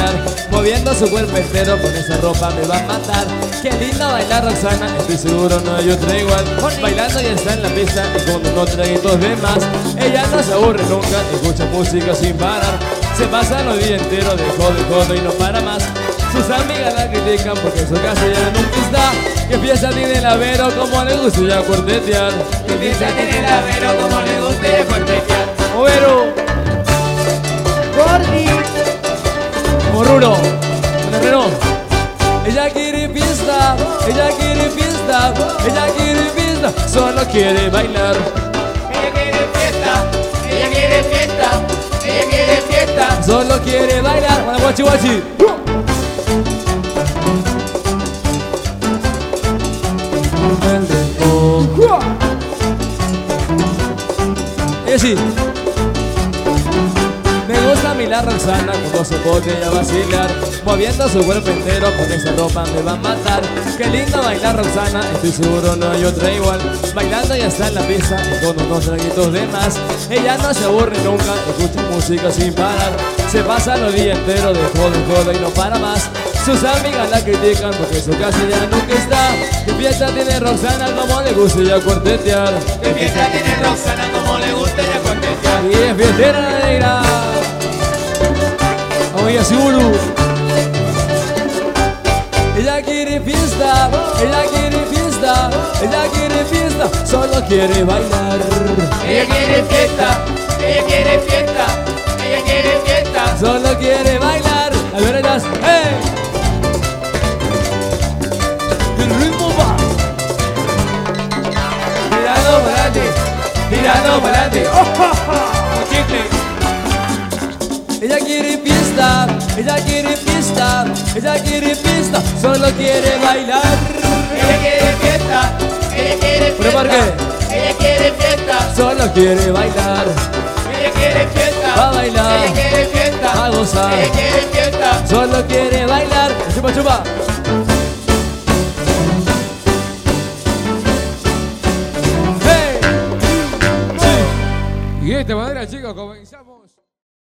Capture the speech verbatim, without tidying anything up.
vacilar, moviendo su cuerpo entero, con esa ropa me va a matar. Qué lindo bailar Roxana, estoy seguro no hay otra igual. Bailando y está en la pista y con unos traguitos de más. Ella no se aburre nunca, escucha música sin parar. Se pasa los días enteros de jodo y jodo y no para más. Sus amigas la critican porque en su casa ya nunca está. Que fiesta tiene el Avero como le gusta ya cuartetear. Que fiesta tiene el Avero como le gusta ya cuartetear. Overo, Gordi, Morruno, Guerrero. Ella quiere fiesta, ella quiere fiesta, ella quiere fiesta, solo quiere bailar. ella quiere fiesta, ella quiere fiesta, ella quiere fiesta. Solo quiere bailar. Bueno, guachi guachi. Y así. Me gusta a mí la Roxana cuando se pone a vacilar, moviendo su cuerpo entero, con esa ropa me va a matar. Qué lindo bailar Roxana, estoy seguro no hay otra igual. Bailando ya está en la pista y con unos traguitos de más. Ella no se aburre nunca, escucha música sin parar. Se pasa los días enteros de jodo en jodo y no para más. Sus amigas la critican porque su casa ya nunca está. ¿Qué fiesta tiene Roxana como le gusta ya cuartetear? ¿Qué fiesta tiene Roxana como le gusta ya cuartetear? Y es fiestera la negra. Oye, así Ulu. Ella quiere fiesta, ella quiere fiesta, ella quiere fiesta, solo quiere bailar. Ella quiere fiesta, ella quiere fiesta, ella quiere fiesta. Solo quiere bailar. A ver ellas, ¡hey! El ritmo va. Tirando para adelante, tirando para adelante. ¡Oh, oh, oh! Chicle. Ella quiere fiesta, ella quiere fiesta, ella quiere fiesta, solo quiere bailar. Ella quiere fiesta, ella quiere ¿Pero por fiesta, qué? ella quiere fiesta, Solo quiere bailar, ella quiere fiesta, va a bailar, ella quiere fiesta, va a gozar, ella quiere fiesta. solo quiere bailar. Chupa, chupa. ¡Hey! Y de esta manera, chicos, comenzamos.